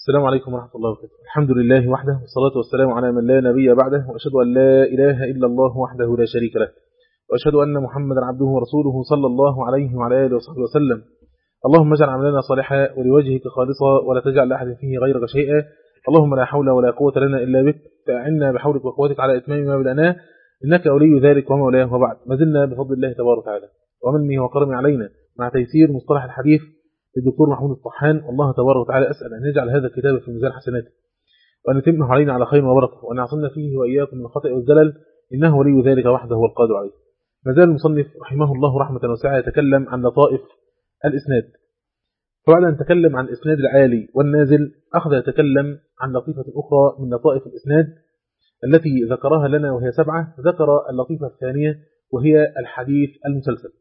السلام عليكم ورحمة الله وبركاته. الحمد لله وحده والصلاة والسلام على من لا نبي بعده، وأشهد أن لا إله إلا الله وحده لا شريك له، وأشهد أن محمدا عبده ورسوله صلى الله عليه وعلى آله وصحبه وسلم. اللهم اجعل عملنا صالحا ولوجهك خالصا ولا تجعل لأحد فيه غيرك شيئا. اللهم لا حول ولا قوة لنا إلا بك، فأعنا بحولك وقوتك على إتمام ما بدأناه، إنك ولي ذلك ومولاه. وبعد، ما زلنا بفضل الله تبارك وتعالى ومنه وكرمه علينا مع تيسير مصطلح الحديث للدكتور محمود الطحان. الله تبارك وتعالى أسأل أن يجعل هذا الكتاب في ميزان حسناته، وأن يتمه علينا على خير وبركة، وأن يعصمنا فيه وإياكم من الخطأ والزلل، إنه ولي ذلك وحده هو القادر عليه. ما زال المصنف رحمه الله رحمة واسعة يتكلم عن لطائف الإسناد، فبعد أن تكلم عن الإسناد العالي والنازل أخذ يتكلم عن لطيفة أخرى من لطائف الإسناد التي ذكرها لنا، وهي 7. ذكر اللطيفة الثانية وهي الحديث المسلسل.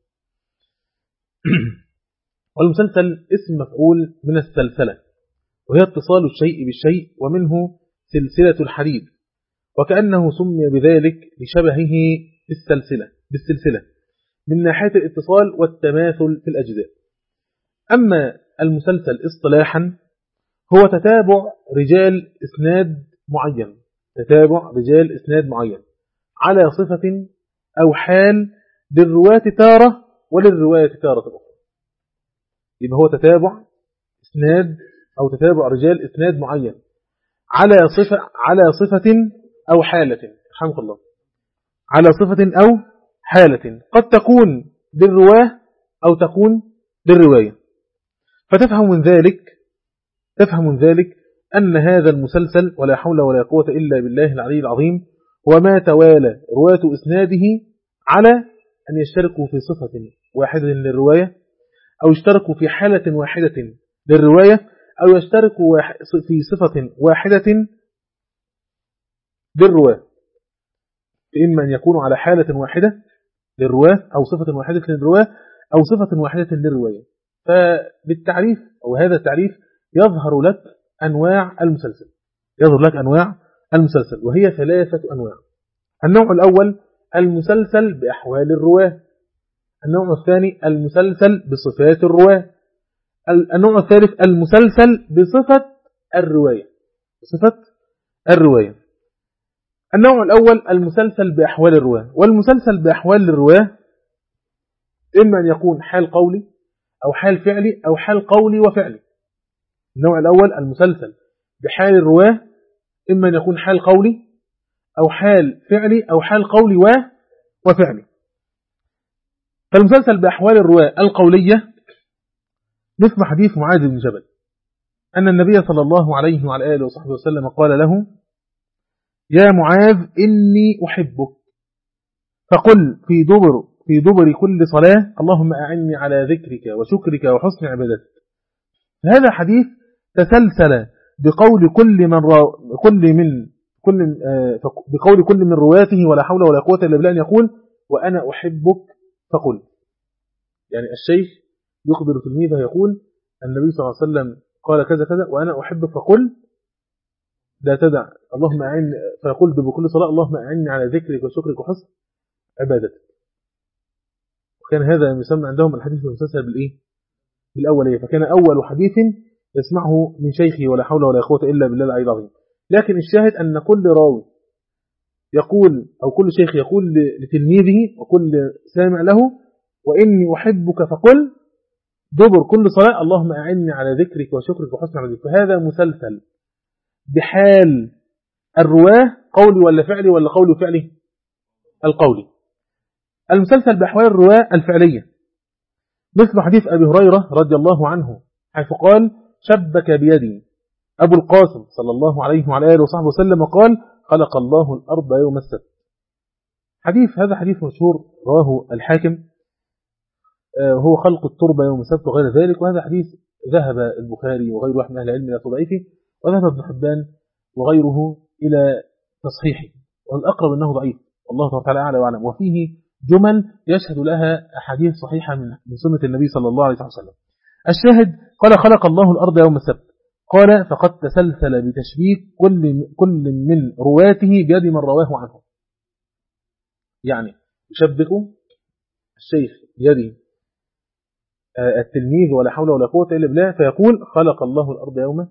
والمسلسل اسم مفعول من السلسلة، وهي اتصال الشيء بالشيء، ومنه سلسلة الحديد، وكأنه سمي بذلك لشبهه بالسلسلة من ناحية الاتصال والتماثل في الأجزاء. أما المسلسل اصطلاحا هو تتابع رجال إسناد معين على صفة أو حال للرواة تارة وللرواية تارة أخرى. يبقى هو تتابع إسناد أو تتابع رجال إسناد معين على صفة أو حالة، رحمك الله، على صفة أو حالة قد تكون للرواه أو تكون للرواية. فتفهم من ذلك أن هذا المسلسل ولا حول ولا قوة إلا بالله العلي العظيم هو ما توالى رواة إسناده على أن يشتركوا في صفة واحدة للرواية، أو يشتركوا في حالة واحدة للرواية، أو يشتركوا في صفة واحدة للرواة، إما أن يكونوا على حالة واحدة للرواة أو صفة واحدة للرواة أو صفة واحدة للرواية. فبالتعريف أو هذا التعريف يظهر لك أنواع المسلسل، وهي 3 أنواع. النوع الأول المسلسل بأحوال الرواة، النوع الثاني المسلسل بصفات الرواة، النوع الثالث المسلسل بصفة الرواية. النوع الأول المسلسل بأحوال الرواة. والمسلسل بأحوال الرواة إما أن يكون حال قولي أو حال فعلي أو حال قولي وفعلي. النوع الأول المسلسل بحال الرواة إما أن يكون حال قولي أو حال فعلي أو حال قولي وفعلي. فالمسلسل بأحوال الرواة القولية مثل حديث معاذ بن جبل أن النبي صلى الله عليه وعلى آله وصحبه وسلم قال له: يا معاذ إني أحبك، فقل في دبر كل صلاة اللهم أعني على ذكرك وشكرك وحسن عبادتك. هذا حديث تسلسل بقول كل من رواته ولا حول ولا قوة إلا بالله أن يقول: وأنا أحبك فقل. يعني الشيخ يخبر تلميذه يقول: النبي صلى الله عليه وسلم قال كذا كذا وأنا أحبك فقل، لا تدع اللهم أعني، فيقول بكل صلاة اللهم أعني على ذكرك وشكرك وحسن عبادتك. وكان هذا يسمى عندهم الحديث المسلسل بالأولية، فكان أول حديث يسمعه من شيخه ولا حول ولا قوة إلا بالله العلي العظيم. لكن الشاهد أن كل راوي يقول أو كل شيخ يقول لتلميذه وكل سامع له: وإني أحبك فقل دبر كل صلاة اللهم أعني على ذكرك وشكرك وحسن عبادتك. فهذا مسلسل بحال الرواه قولي ولا فعلي ولا قولي وفعلي؟ القولي. المسلسل بأحوال الرواه الفعلية مثل حديث أبي هريرة رضي الله عنه حيث قال: شبك بيدي أبو القاسم صلى الله عليه وعلى آله وصحبه وسلم قال: خلق الله الأرض يوم السبت. هذا حديث مشهور رواه الحاكم، هو خلق التربة يوم السبت وغير ذلك. وهذا حديث ذهب البخاري وغيره واحد من أهل العلم إلى تضعيفه، وذهب ابن حبان وغيره إلى تصحيحه، والأقرب أنه ضعيف، والله تعالى أعلى وأعلم. وفيه جمل يشهد لها أحاديث صحيحة من سنة النبي صلى الله عليه وسلم. الشاهد قال: خلق الله الأرض يوم السبت، قال: فقد تسلسل بتشبيك كل من رواته بيد من رواه عنه. يعني يشبك الشيخ بيد التلميذ ولا حول ولا قوة إلا بالله، فيقول: خلق الله الأرض يوم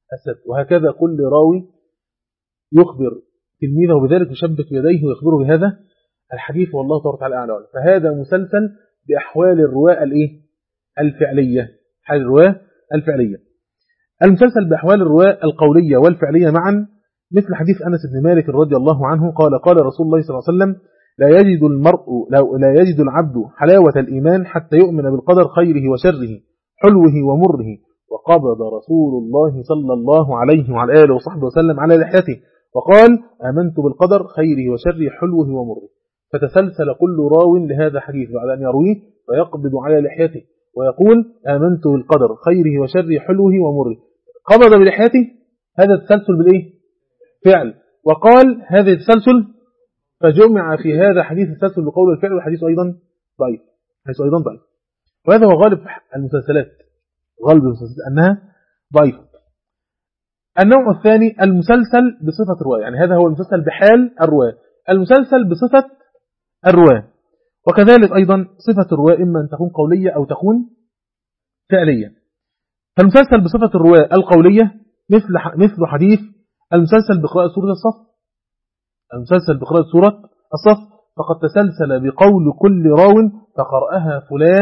السد. وهكذا كل راوي يخبر تلميذه بذلك يشبك يديه ويخبره بهذا الحديث، والله تبارك وتعالى أعلم. فهذا مسلسل بأحوال الرواة الفعلية، حال الرواة الفعلية. المسلسل بأحوال الرواة القولية والفعلية معا مثل حديث أنس بن مالك رضي الله عنه قال قال رسول الله صلى الله عليه وسلم لا يجد العبد حلاوة الإيمان حتى يؤمن بالقدر خيره وشره حلوه ومره. وقبض رسول الله صلى الله عليه وعلى آله وصحبه وسلم على لحيته وقال آمنت بالقدر خيره وشره حلوه ومره. فتسلسل كل راو لهذا الحديث بعد أن يرويه فيقبض على لحيته ويقول آمنت بالقدر خيره وشره حلوه ومره. قبض بلحيته، هذا التسلسل بالإيه؟ فعل. وقال هذا التسلسل، فجمع في هذا حديث التسلسل بقول الفعل، والحديث أيضا ضعيف، وهذا هو غالب المسلسلات، أنها ضعيفة. النوع الثاني المسلسل بصفة رواية، يعني هذا هو المسلسل بحال الرواية، المسلسل بصفة الرواية. وكذلك أيضا صفة الرواية إما أن تكون قولية أو تكون فعلية. فالمسلسل بصفة الرواية القولية مثل حديث المسلسل بقراءة سورة الصف. المسلسل بقراءة سورة الصف فقد تسلسل بقول كل راو فقرأها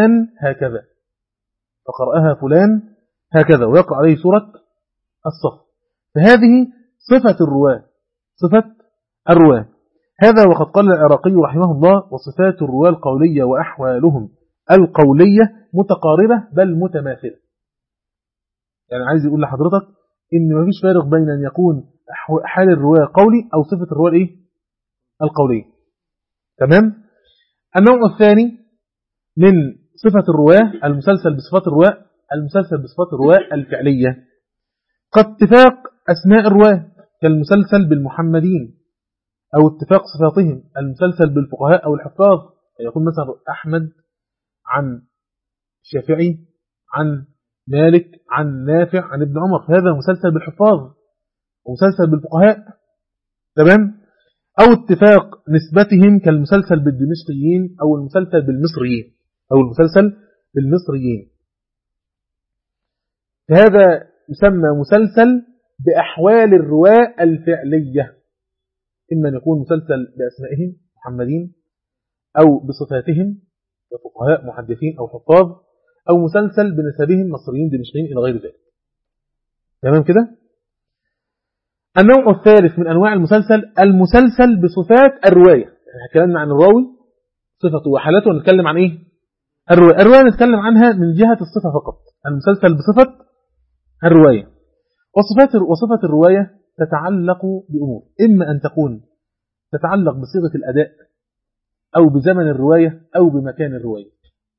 فلان هكذا ويقرأ عليه سورة الصف. فهذه صفة الرواة. هذا وقد قال العراقي رحمه الله وصفات الرواة القولية وأحوالهم القولية متقاربة بل متماثلة. يعني عايز يقول لحضرتك إن ما فيش فارق بين أن يكون حال الرواة قولي أو صفة الرواة القولية. تمام. النوع الثاني من صفة الرواة المسلسل بصفات الرواة الفعلية قد اتفاق أسماء الرواة كالمسلسل بالمحمدين أو اتفاق صفاتهم. المسلسل بالفقهاء أو الحفاظ يكون مثلا أحمد عن شافعي عن مالك عن نافع عن ابن عمر، هذا مسلسل بالحفاظ ومسلسل بالفقهاء. تمام. أو اتفاق نسبتهم كالمسلسل بالدمشقيين أو المسلسل بالمصريين فهذا يسمى مسلسل بأحوال الرواة الفعلية، إما أن يكون مسلسل بأسمائهم محمدين أو بصفاتهم كفقهاء محدثين أو حفاظ، أو مسلسل بنسبهم مصريين دمشقيين إلى غير ذلك. تمام كده. النوع الثالث من أنواع المسلسل بصفات الرواية. يعني اتكلمنا عن الراوي صفته وحالته، ونتكلم عن إيه؟ الرواية نتكلم عنها من جهة الصفة فقط. المسلسل بصفة الرواية. وصفة الرواية تتعلق بأمور، إما أن تكون تتعلق بصيغة الأداء أو بزمن الرواية أو بمكان الرواية.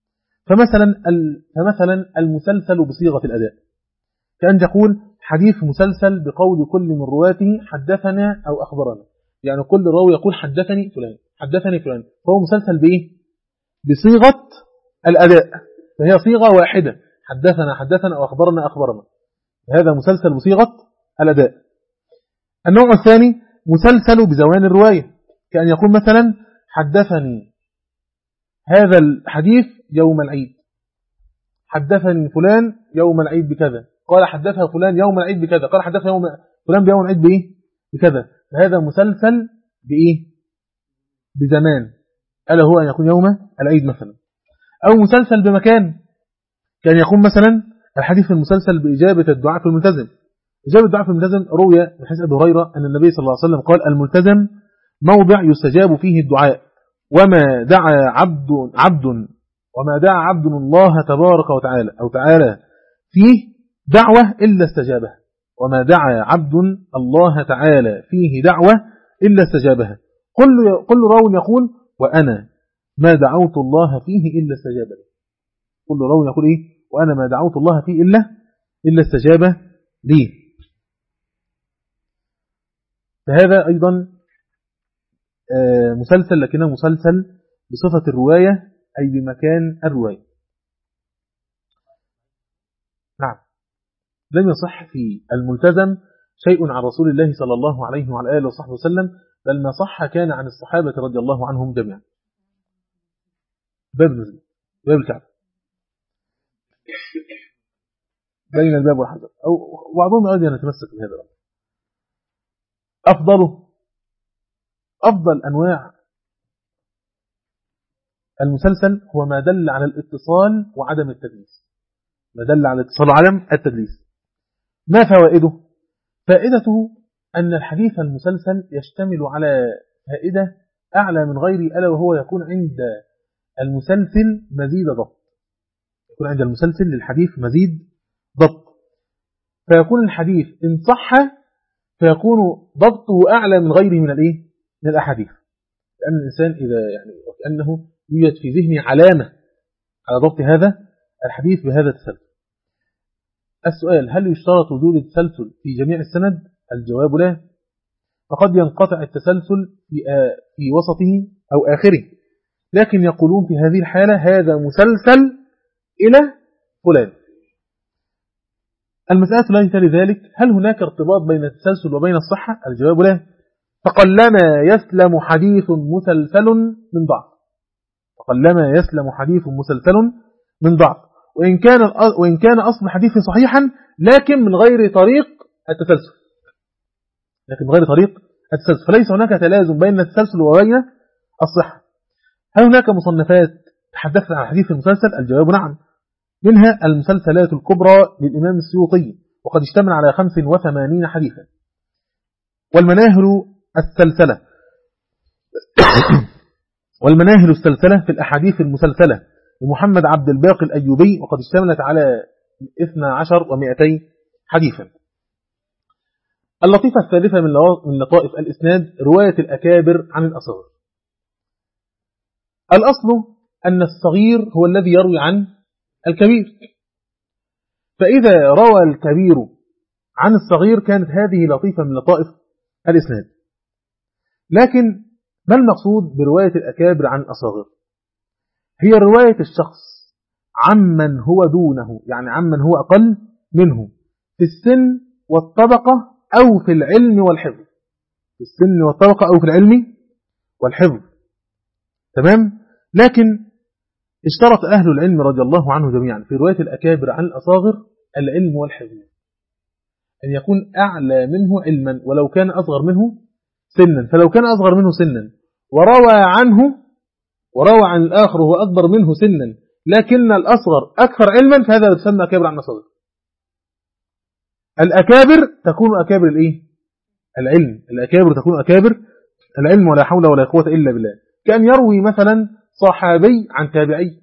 فمثلا المسلسل بصيغة الأداء كأن تقول حديث مسلسل بقول كل من رواته حدثنا أو أخبرنا، يعني كل راوي يقول حدثني فلان، فهو مسلسل بإيه؟ بصيغة الأداء، فهي صيغة واحدة، حدثنا أو أخبرنا. هذا مسلسل بصيغة الأداء. النوع الثاني مسلسل بزمان الرواية، كأن يقول مثلا حدثني هذا الحديث يوم العيد، حدثني فلان يوم العيد بكذا، قال حدثها فلان يوم العيد بكذا، قال حدثها فلان بيوم العيد بكذا. فهذا مسلسل بزمان، ألا هو أن يكون يوم العيد مثلا. أو مسلسل بمكان، كان يكون مثلا الحديث المسلسل بإجابة الدعاء في الملتزم. إجابة الدعاء في الملتزم روي من حديث أبي هريرة أن النبي صلى الله عليه وسلم قال الملتزم موضع يستجاب فيه الدعاء، وما دعا عبد الله تبارك وتعالى أو تعالى فيه دعوة إلا استجابها، وما دعا عبد الله تعالى فيه دعوة إلا استجابها. كل راو يقول وأنا ما دعوت الله فيه إلا استجاب لي. كل راو يقول إيه؟ وأنا ما دعوت الله فيه إلا استجاب لي. فهذا أيضا مسلسل، لكنه مسلسل بصفة الرواية أي بمكان الرواية. نعم. لم يصح في الملتزم شيء عن رسول الله صلى الله عليه وعلى آله وصحبه وسلم، بل ما صح كان عن الصحابة رضي الله عنهم جميعا. باب الكعبة. بين الباب والحجر، أو بعضهم يريد أن يتمسك بهذا الأمر. أفضل أنواع المسلسل هو ما دل على الاتصال وعدم التدليس. ما دل على الاتصال وعدم التدليس. ما فوائده؟ فائدته أن الحديث المسلسل يشتمل على فائدة أعلى من غيره، ألا وهو يكون عند المسلسل مزيد ضبط. يكون عند المسلسل للحديث مزيد ضبط، فيكون الحديث إن صح فيكون ضبطه أعلى من غيره من من الأحاديث، لأن الإنسان إذا وكأنه يوجد في ذهنه علامة على ضبط هذا الحديث بهذا التسلسل. السؤال: هل يشترط وجود التسلسل في جميع السند؟ الجواب لا، فقد ينقطع التسلسل في وسطه أو آخره، لكن يقولون في هذه الحالة هذا مسلسل إلى فلان. المسألة التي تلي ذلك: هل هناك ارتباط بين التسلسل وبين الصحة؟ الجواب لا، فقلما يسلم حديث مسلسل من ضعف. فقلما يسلم حديث مسلسل من ضعف، وإن كان أصل الحديث صحيحا لكن من غير طريق التسلسل. فليس هناك تلازم بين التسلسل وبين الصحة. هل هناك مصنفات تحدثت عن حديث المسلسل؟ الجواب نعم، منها المسلسلات الكبرى للإمام السيوطي، وقد اشتمل على 85 حديثا. والمناهل السلسلة في الأحاديث المسلسلة لمحمد عبد الباقي الأيوبي، وقد اشتملت على 12,200 حديثا. اللطيفة الثالثة من لطائف الإسناد رواية الأكابر عن الأصغر. الأصل أن الصغير هو الذي يروي عن الكبير، فإذا روى الكبير عن الصغير كانت هذه لطيفة من لطائف الإسناد. لكن ما المقصود برواية الأكابر عن الأصغر؟ هي رواية الشخص عمن هو دونه، يعني عمن هو أقل منه في السن والطبقة أو في العلم والحفظ. في السن والطبقة أو في العلم والحفظ، تمام؟ لكن اشترط أهل العلم رضي الله عنه جميعا في رواية الأكابر عن الأصاغر العلم والحفظ، أن يكون أعلى منه علما ولو كان أصغر منه سنا. فلو كان أصغر منه سنا وروى عن الآخر وهو أكبر منه سنا لكن الأصغر أكثر علما، فهذا يسمى أكابر عن الأصاغر. الأكابر تكون أكابر العلم. الأكابر تكون أكابر العلم، ولا حول ولا قوة إلا بالله. كان يروي مثلا صحابي عن تابعي،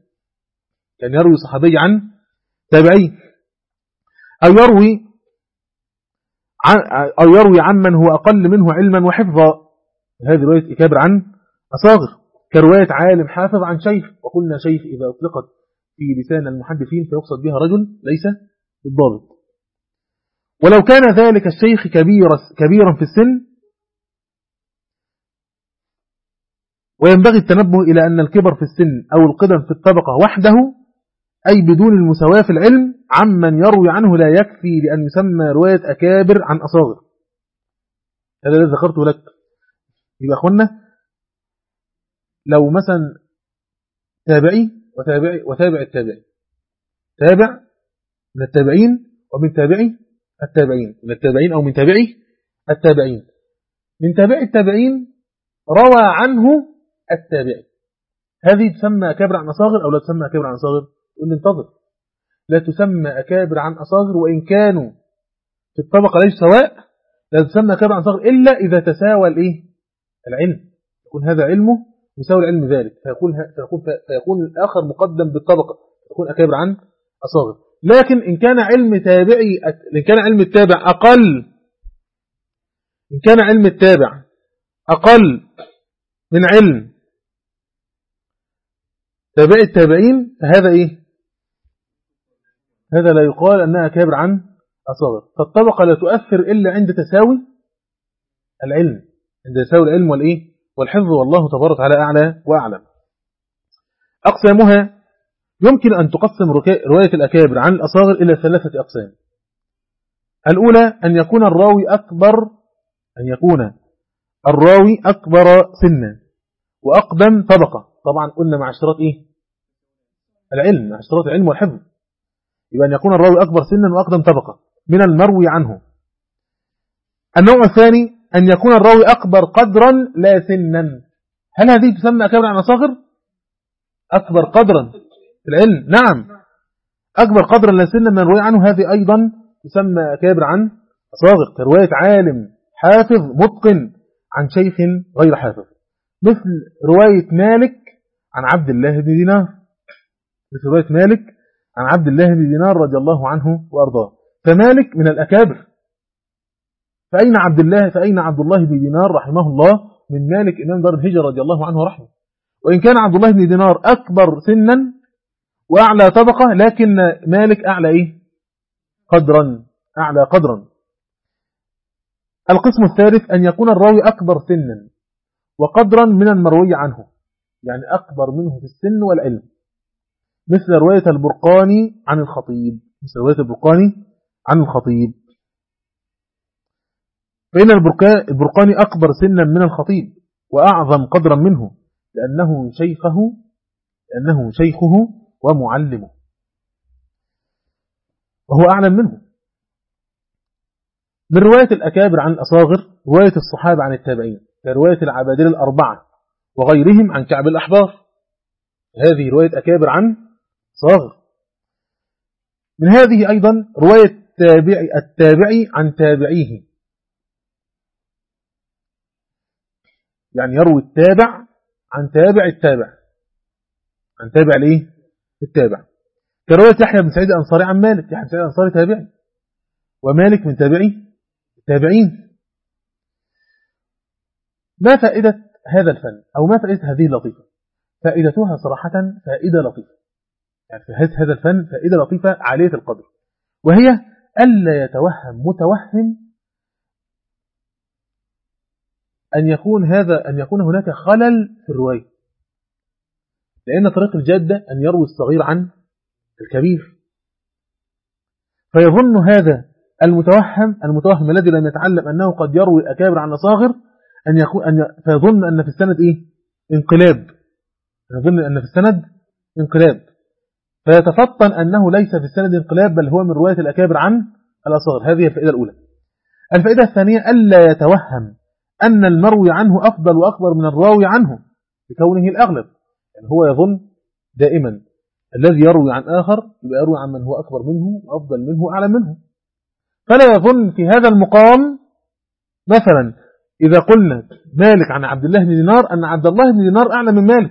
أو يروي عمن هو أقل منه علما وحفظا. هذه رواية أكابر عن أصاغر، كرواية عالم حافظ عن شيخ. وقلنا شيخ إذا أطلقت في لسان المحدثين فيقصد بها رجل ليس بالضابط. ولو كان ذلك الشيخ كبيرا في السن، وينبغي التنبه إلى أن الكبر في السن أو القدم في الطبقة وحده أي بدون المساواة في العلم عمن يروي عنه لا يكفي لأن يسمى رواية أكابر عن أصاغر. هذا الذي ذكرته لك. يبقى أخوانا، لو مثلا تابعي وتابع التابعي، تابع من التابعين ومن تابعي التابعين، من التابعين أو من تابعي التابعين، من تابعي التابعين روى عنه التابعي، هذه تسمى أكابر عن أصاغر أو لا تسمى أكابر عن أصاغر؟ يقول لي انتظر، لا تسمى أكابر عن أصاغر وإن كانوا في الطبقة ليس سواء، لا تسمى أكابر عن أصاغر إلا إذا تساوى العلم، يكون هذا علمه مساوي العلم ذلك، فيكون الآخر مقدم بالطبقة، يكون أكابر عن أصاغر. لكن إن كان علم التابع أقل من علم تابع التابعين، فهذا هذا لا يقال أنها أكابر عن أصاغر. فالطبقة لا تؤثر إلا عند تساوي العلم، والحفظ، والله تبارك على أعلى وأعلم. أقسامها: يمكن أن تقسم رواية الأكابر عن الأصاغر إلى 3 أقسام. الأولى أن يكون الراوي أكبر سنا وأقدم طبقة، طبعا قلنا مع اشتراط العلم، مع اشتراط العلم والحفظ. يبقى أن يكون الراوي أكبر سنا وأقدم طبقة من المروي عنه. النوع الثاني أن يكون الراوي أكبر قدرا لا سنا. هل هذه تسمى أكابر عن أصاغر؟ أكبر قدرا في العلم، نعم، أكبر قدرا لا سنا من الرواية عنه، هذه أيضا تسمى أكابر عن أصاغر، كرواية عالم حافظ متقن عن شيخ غير حافظ، مثل رواية مالك عن عبد الله بن دينار، مثل رواية مالك عن عبد الله بن دينار رضي الله عنه وأرضاه. فمالك من الأكابر. فأين عبد الله بن دينار رحمه الله من مالك إمام دار الهجرة رضي الله عنه ورحمه؟ وإن كان عبد الله بن دينار أكبر سنا وأعلى طبقة، لكن مالك أعلى قدرا، أعلى قدرا. القسم الثالث أن يكون الراوي أكبر سنا وقدرا من المروي عنه، يعني أكبر منه في السن والعلم، مثل رواية البرقاني عن الخطيب، مثل رواية البرقاني عن الخطيب. فإن البرقاني أكبر سنا من الخطيب وأعظم قدرا منه، لأنه شيخه ومعلمه، وهو أعلم منه. من رواية الأكابر عن الأصاغر رواية الصحابة عن التابعين، كرواية العبادلة الأربعة وغيرهم عن كعب الأحبار، هذه رواية أكابر عن صاغر. من هذه أيضا رواية التابعي عن تابعيه، يعني يروي التابع عن تابع التابع، عن تابع التابع، كرواية يحيى بن سعيد الأنصاري عن مالك، يحيى بن سعيد الأنصاري تابعي ومالك من تابعي التابعين. ما فائدة هذا الفن أو ما فائدة هذه اللطيفة؟ فائدتها صراحة فائدة لطيفة، يعني في هذا الفن فائدة لطيفة عالية القدر، وهي ألا يتوهم متوهم أن يكون هناك خلل في الرواية، لأن طريق الجادة أن يروي الصغير عن الكبير، فيظن هذا المتوهم الذي لم يتعلم أنه قد يروي الأكابر عن الأصاغر فيظن أن في السند انقلاب، يظن أن في السند انقلاب، فيتفطن أنه ليس في السند انقلاب، بل هو من رواية الأكابر عن الأصاغر. هذه الفائدة الأولى. الفائدة الثانية ألا يتوهم أن المروي عنه أفضل وأكبر من الراوي عنه بكونه الأغلب، يعني هو يظن دائما الذي يروي عن آخر يبقى يروي عن من هو أكبر منه وأفضل منه وأعلى منه، فلا يظن في هذا المقام مثلا إذا قلنا مالك عن عبد الله بن دينار أن عبد الله بن دينار أعلى من مالك،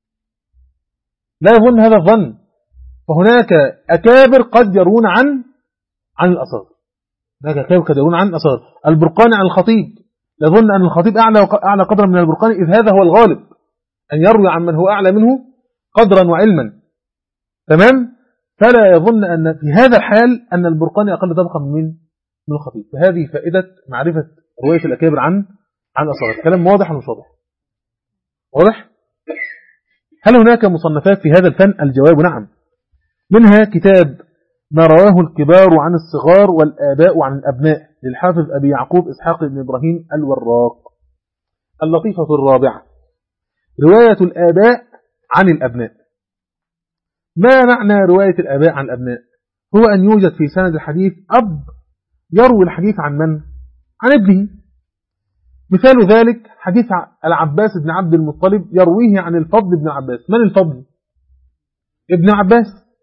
لا يظن هذا الظن. فهناك أكابر قد يرون عن الأصاغر، هناك أكابر قد يرون عن الأصاغر. البرقاني عن الخطيب يظن أن الخطيب أعلى قدرا من البرقاني، إذ هذا هو الغالب، أن يروي عن من هو أعلى منه قدرا وعلما، تمام؟ فلا يظن أن في هذا الحال أن البرقاني أقل طبقا من الخطيب. فهذه فائدة معرفة رواية الأكابر عن الأصاغر. كلام واضح ولا مش واضح؟ واضح؟ هل هناك مصنفات في هذا الفن؟ الجواب نعم. منها كتاب ما رواه الكبار عن الصغار والآباء عن الأبناء للحافظ أبي يعقوب إسحاق بن إبراهيم الوراق. اللطيفة الرابعة رواية الآباء عن الأبناء. ما معنى رواية الآباء عن الأبناء؟ هو أن يوجد في سند الحديث أب يروي الحديث عن من؟ عن ابنه. مثال ذلك حديث العباس بن عبد المطلب يرويه عن الفضل بن عباس. من الفضل؟ ابن عباس.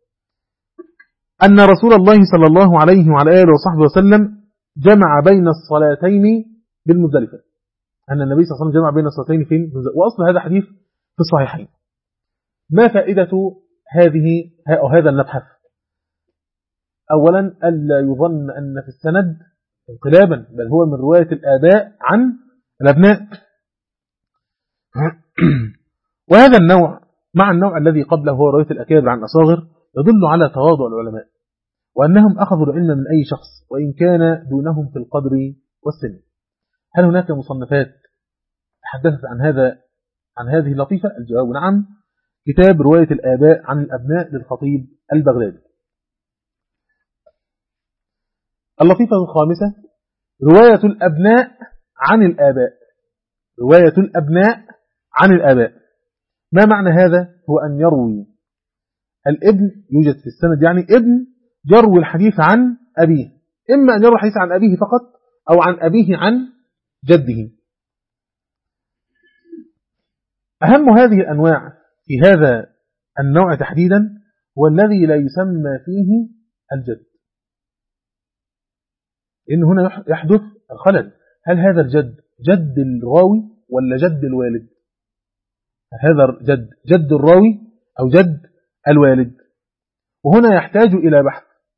أن رسول الله صلى الله عليه وعلى آله وصحبه وسلم جمع بين الصلاتين بالمزدلفة، أن النبي صلى الله عليه وسلم جمع بين الصلاتين في المزدلفة، وأصل هذا حديث في الصحيحين. ما فائدة هذا المبحث؟ أولا ألا يظن أن في السند انقلابا، بل هو من رواية الآباء عن الأبناء. وهذا النوع مع النوع الذي قبله هو رواية الأكابر عن الأصاغر يدل على تواضع العلماء، وأنهم أخذوا العلم من أي شخص وإن كان دونهم في القدر والسن. هل هناك مصنفات تحدثت عن هذه اللطيفة؟ الجواب نعم. كتاب رواية الآباء عن الأبناء للخطيب البغدادي. اللطيفة الخامسة رواية الأبناء عن الآباء. رواية الأبناء عن الآباء، ما معنى هذا؟ هو أن يروي الابن، يوجد في السند يعني ابن يروي الحديث عن أبيه، إما أن يروي الحديث عن أبيه فقط أو عن أبيه عن جده. أهم هذه الأنواع في هذا النوع تحديدا هو الذي لا يسمى فيه الجد، إن هنا يحدث الخلل. هل هذا الجد جد الراوي ولا جد الوالد؟ هذا جد الراوي أو جد الوالد؟ وهنا يحتاج إلى بحث،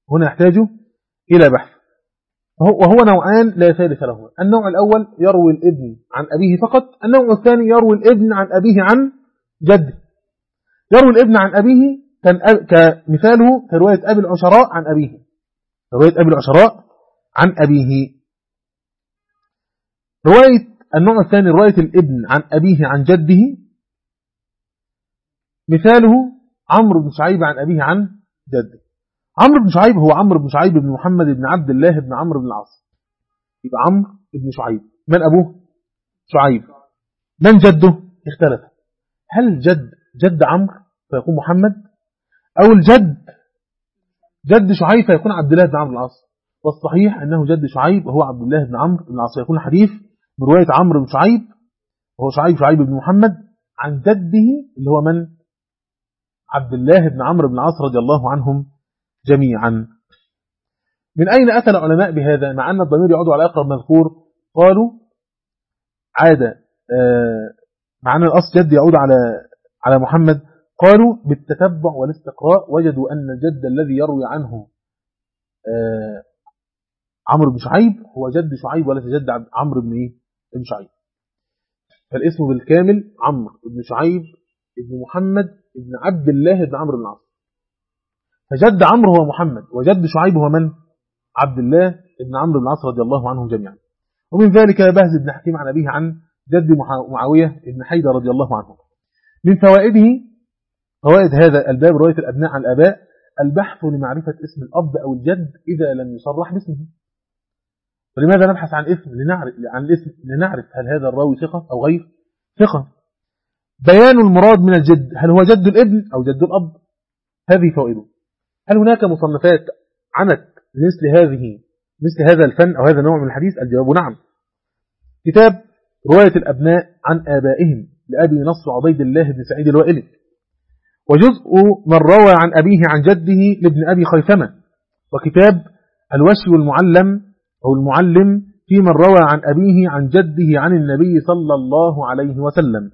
وهو نوعان لا ثالث له. النوع الأول يروي الابن عن أبيه فقط، النوع الثاني يروي الابن عن أبيه عن جده. يروي الابن عن أبيه كمثاله كرواية أبي العشراء عن أبيه، النوع الثاني رواية الابن عن أبيه عن جده، مثاله عمرو بن شعيب عن أبيه عن جده. عمرو بن شعيب هو عمرو بن شعيب بن محمد بن عبد الله بن عمرو بن العاص. يبقى عمرو بن شعيب، من أبوه؟ شعيب. من جده؟ اختلف. هل جد عمرو فيكون محمد، أو جد شعيب فيكون عبد الله بن عمرو بن العاص؟ والصحيح أنه جد شعيب وهو عبد الله بن عمرو بن العاص. يكون الحديث برواية عمرو بن شعيب وهو شعيب بن محمد عن جده اللي هو من؟ عبد الله بن عمرو بن العاص رضي الله عنهم جميعا. من أين أتى العلماء بهذا مع أن الضمير يعود على أقرب مذكور؟ قالوا عاد مع أن الأصل جد يعود على محمد، قالوا بالتتبع والاستقراء وجدوا أن الجد الذي يروي عنه عمرو بن شعيب هو جد شعيب وليس جد عمرو بن شعيب. فالاسم بالكامل عمرو بن شعيب بن محمد بن عبد الله بن عمرو بن العاص. فجد عمرو هو محمد وجد شعيب هو من؟ عبد الله بن عمرو بن العاص رضي الله عنهم جميعا. ومن ذلك بهز بن حكيم عن أبيه عن جد معاوية بن حيدة رضي الله عنه. من فوائد هذا الباب رواية الأبناء عن الآباء البحث لمعرفة اسم الأب أو الجد إذا لم يصرح باسمه. ولماذا نبحث عن اسم؟ لنعرف هل هذا الراوي ثقة أو غير ثقة. بيان المراد من الجد، هل هو جد الابن أو جد الأب؟ هذه فوائده. هل هناك مصنفات عنت مثل هذا الفن أو هذا النوع من الحديث؟ الجواب نعم. كتاب رواية الأبناء عن آبائهم لأبي نصر عبيد الله بن سعيد الوائلي، وجزء من روى عن أبيه عن جده لابن أبي خيثمة، وكتاب الوشي والمعلم أو المعلم في من روى عن أبيه عن جده عن النبي صلى الله عليه وسلم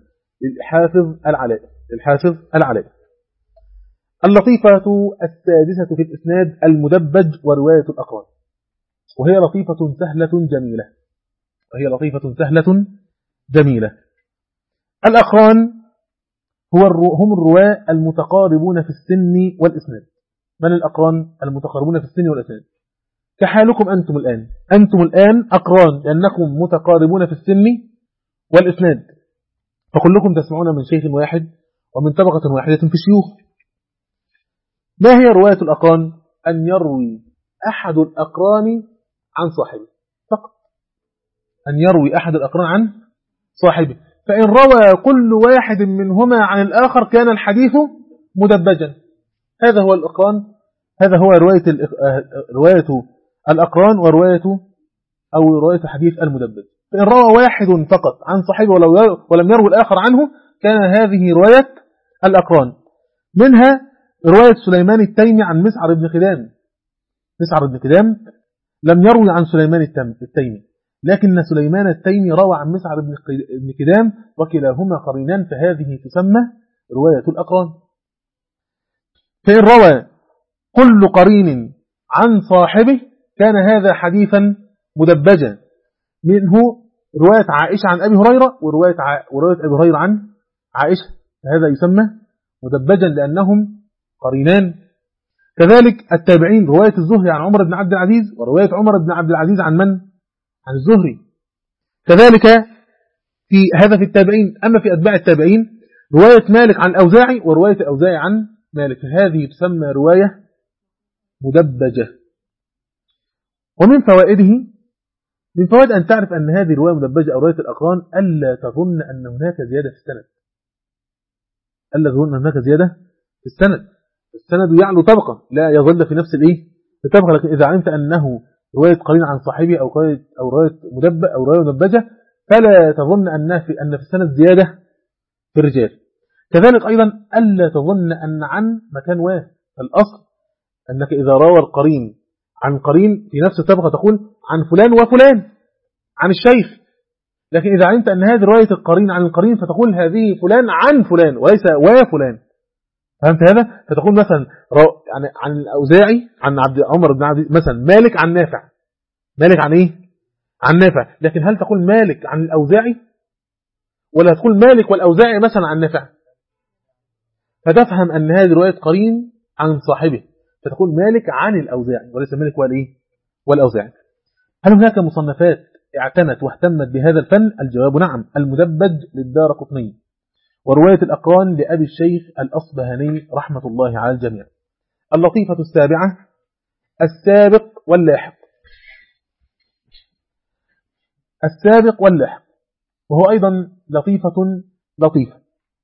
للحافظ العلاء. اللطيفة السادسة في الإسناد المدبج ورواية الأقران، وهي لطيفة سهلة جميلة. الأقران هم الرواة المتقاربون في السن والإسناد. من الأقران المتقاربون في السن والإسناد؟ كحالكم أنتم الآن أقران لأنكم متقاربون في السن والإسناد، فكلكم تسمعون من شيخ واحد ومن طبقة واحدة في الشيوخ. ما هي رواية الأقران؟ أن يروي أحد الأقران عن صاحبه فقط، أن يروي أحد الأقران عن صاحبه، فإن روى كل واحد منهما عن الآخر كان الحديث مدبجا. هذا هو الأقران، هذا هو رواية الأقران ورواية حديث المدبج. فإن روى واحد فقط عن صاحبه ولم يروي الآخر عنه كان هذه رواية الأقران. منها رواية سليمان التيمي عن مسعر بن قدام لم يروي عن سليمان التيمي، لكن سليمان التيمي روى عن مسعر بن قدام، وكلاهما قرينان، فهذه تسمى رواية الأقران. فإن روى كل قرين عن صاحبه كان هذا حديثا مدبجا. منه رواية عائشة عن أبي هريرة ورواية أبي هريرة عن عائشة، هذا يسمى مدبجا لأنهم قرينان. كذلك التابعين، رواية الزهري عن عمر بن عبد العزيز ورواية عمر بن عبد العزيز عن من؟ عن الزهري. كذلك في التابعين. أما في أتباع التابعين رواية مالك عن الأوزاعي ورواية الأوزاعي عن مالك، فهذه تسمى رواية مدبجة. ومن من فوائد أن تعرف أن هذه رواية مدبجة أو رواية الأقران ألا تظن أن هناك زيادة في السند. السند يعلو طبقة لا يظل في نفس بتبغى. لكن إذا علمت أنه رواية قرين عن صاحبه أو رواية مدبة أو رواية مدبجة فلا تظن أن في السند زيادة في الرجال. كذلك أيضا ألا تظن أن عن مكان واحد. الأصل أنك إذا روى القرين عن قرين في نفس الطبقة تقول عن فلان وفلان عن الشيخ. لكن إذا علمت أن هذه رواية القرين عن القرين فتقول هذه فلان عن فلان وليس وفلان. فهمت هذا؟ فتقول مثلا يعني عن الأوزاعي عن عمر بن عبد مثلا مالك عن نافع. مالك عن إيه؟ عن نافع. لكن هل تقول مالك عن الأوزاعي ولا تقول مالك والأوزاعي مثلا عن نافع؟ فتفهم أن هذه رواية قرين عن صاحبه فتقول مالك عن الأوزاعي وليس مالك والأوزاعي. هل هناك مصنفات اعتنت واهتمت بهذا الفن؟ الجواب نعم. المدبج للدارقطني، ورواية الأقران لأبي الشيخ الأصبهاني رحمة الله على الجميع. اللطيفة السابعة السابق واللاحق. السابق واللاحق وهو أيضا لطيفة.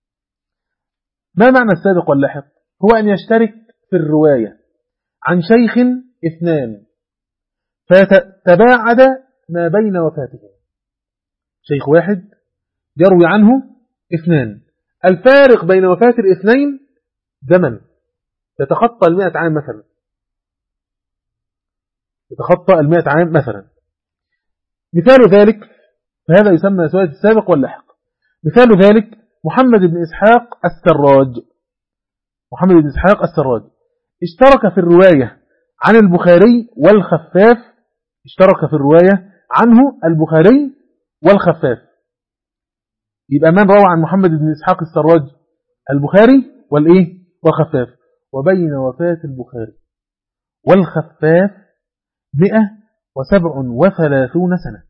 ما معنى السابق واللاحق؟ هو أن يشترك في الرواية عن شيخ اثنان فتباعد ما بين وفاتهم. شيخ واحد يروي عنه اثنان، الفارق بين وفاة الاثنين زمن يتخطى 100 عام مثلا، مثال ذلك فهذا يسمى سواء السابق واللاحق. مثال ذلك محمد بن إسحاق السراج اشترك في الرواية عن البخاري والخفاف. اشترك في الرواية عنه البخاري والخفاف. يبقى من روى عن محمد بن إسحاق السراج؟ البخاري والخفاف. وبين وفاة البخاري والخفاف 137 سنة.